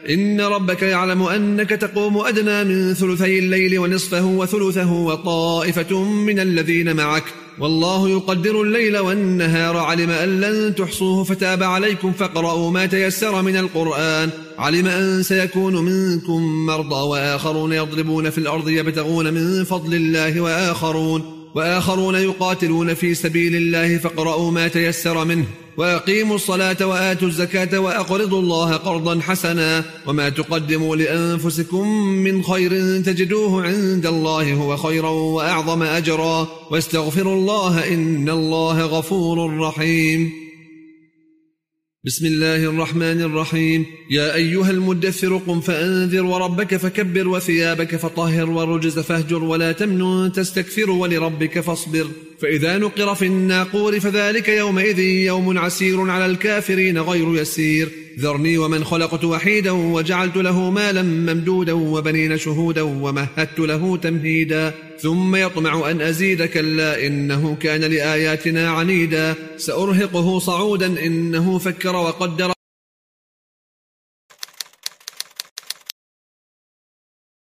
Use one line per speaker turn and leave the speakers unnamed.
إن ربك يعلم أنك تقوم أدنى من ثلثي الليل ونصفه وثلثه وطائفة من الذين معك، والله يقدر الليل والنهار، علم أن لن تحصوه فتاب عليكم فاقرؤوا ما تيسر من القرآن، علم أن سيكون منكم مرضى وآخرون يضربون في الأرض يبتغون من فضل الله وآخرون يقاتلون في سبيل الله، فاقرؤوا ما تيسر منه، وأقيموا الصلاة وآتوا الزكاة وأقرضوا الله قرضا حسنا، وما تقدموا لأنفسكم من خير تجدوه عند الله هو خيرا وأعظم أجرا، واستغفروا الله إن الله غفور رحيم. بسم الله الرحمن الرحيم. يا أيها المدثر قم فأنذر وربك فكبر وثيابك فطهر والرجز فاهجر ولا تمنن تستكثر ولربك فاصبر، فإذا نقر في الناقور فذلك يومئذ يوم عسير على الكافرين غير يسير. ذرني ومن خلقت وحيدا وجعلت له مالا ممدودا وبنين شهودا ومهدت له تمهيدا، ثم يطمع أن أزيد كلا إنه كان لآياتنا عنيدا، سأرهقه صعودا إنه فكر وقدر